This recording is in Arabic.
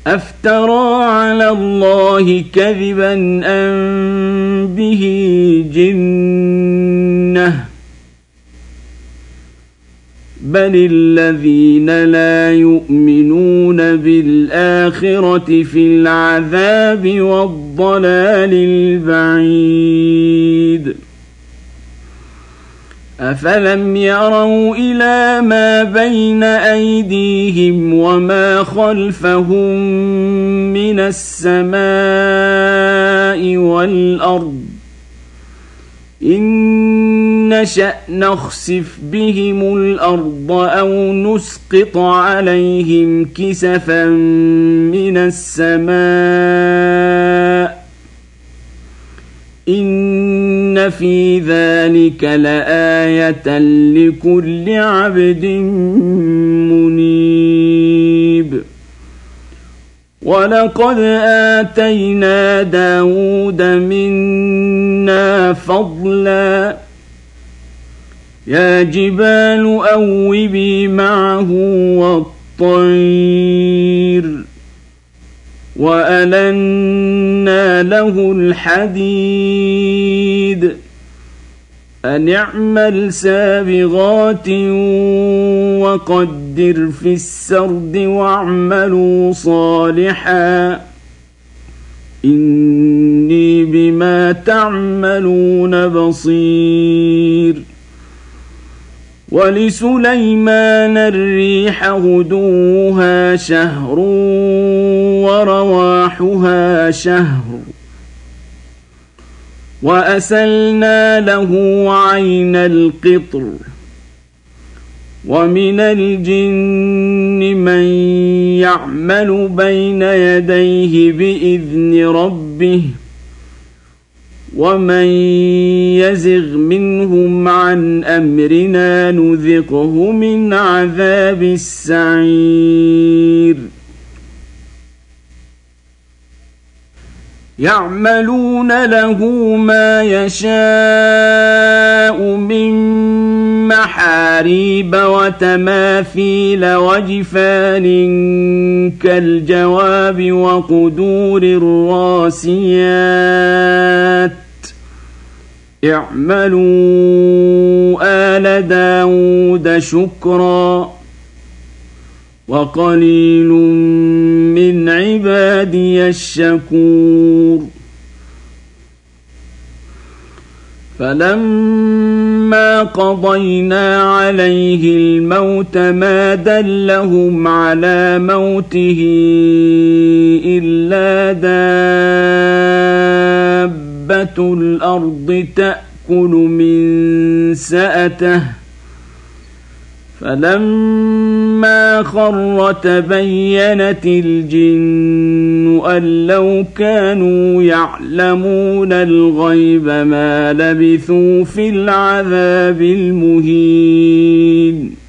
أفترى على الله كذبا أم به جنة بل الذين لا يؤمنون بالآخرة في العذاب والضلال البعيد أفلم يروا إلى ما بين أيديهم وما خلفهم من السماء والأرض إن نشأ نخسف بهم الأرض أو نسقط عليهم كسفا من السماء إن في ذلك لآية لكل عبد منيب ولقد آتينا داود منا فضلا يا جبال أوبي معه والطير وألنا له الحديد أن اعمل سابغات وقدر في السرد واعملوا صالحا إني بما تعملون بصير ولسليمان الريح غدوها شهر ورواحها شهر وأسلنا له عين القطر ومن الجن من يعمل بين يديه بإذن ربه ومن يزغ منهم عن أمرنا نذقه من عذاب السعير يعملون له ما يشاء من محاريب وتماثيل وجفان كالجواب وقدور الراسيات اعملوا آل داود شكرا وقليل من عبادي الشكور فلما قضينا عليه الموت ما دلهم على موته إلا دابة الأرض تأكل من سأته فلما خر تبينت الجن أن لو كانوا يعلمون الغيب ما لبثوا في العذاب المهين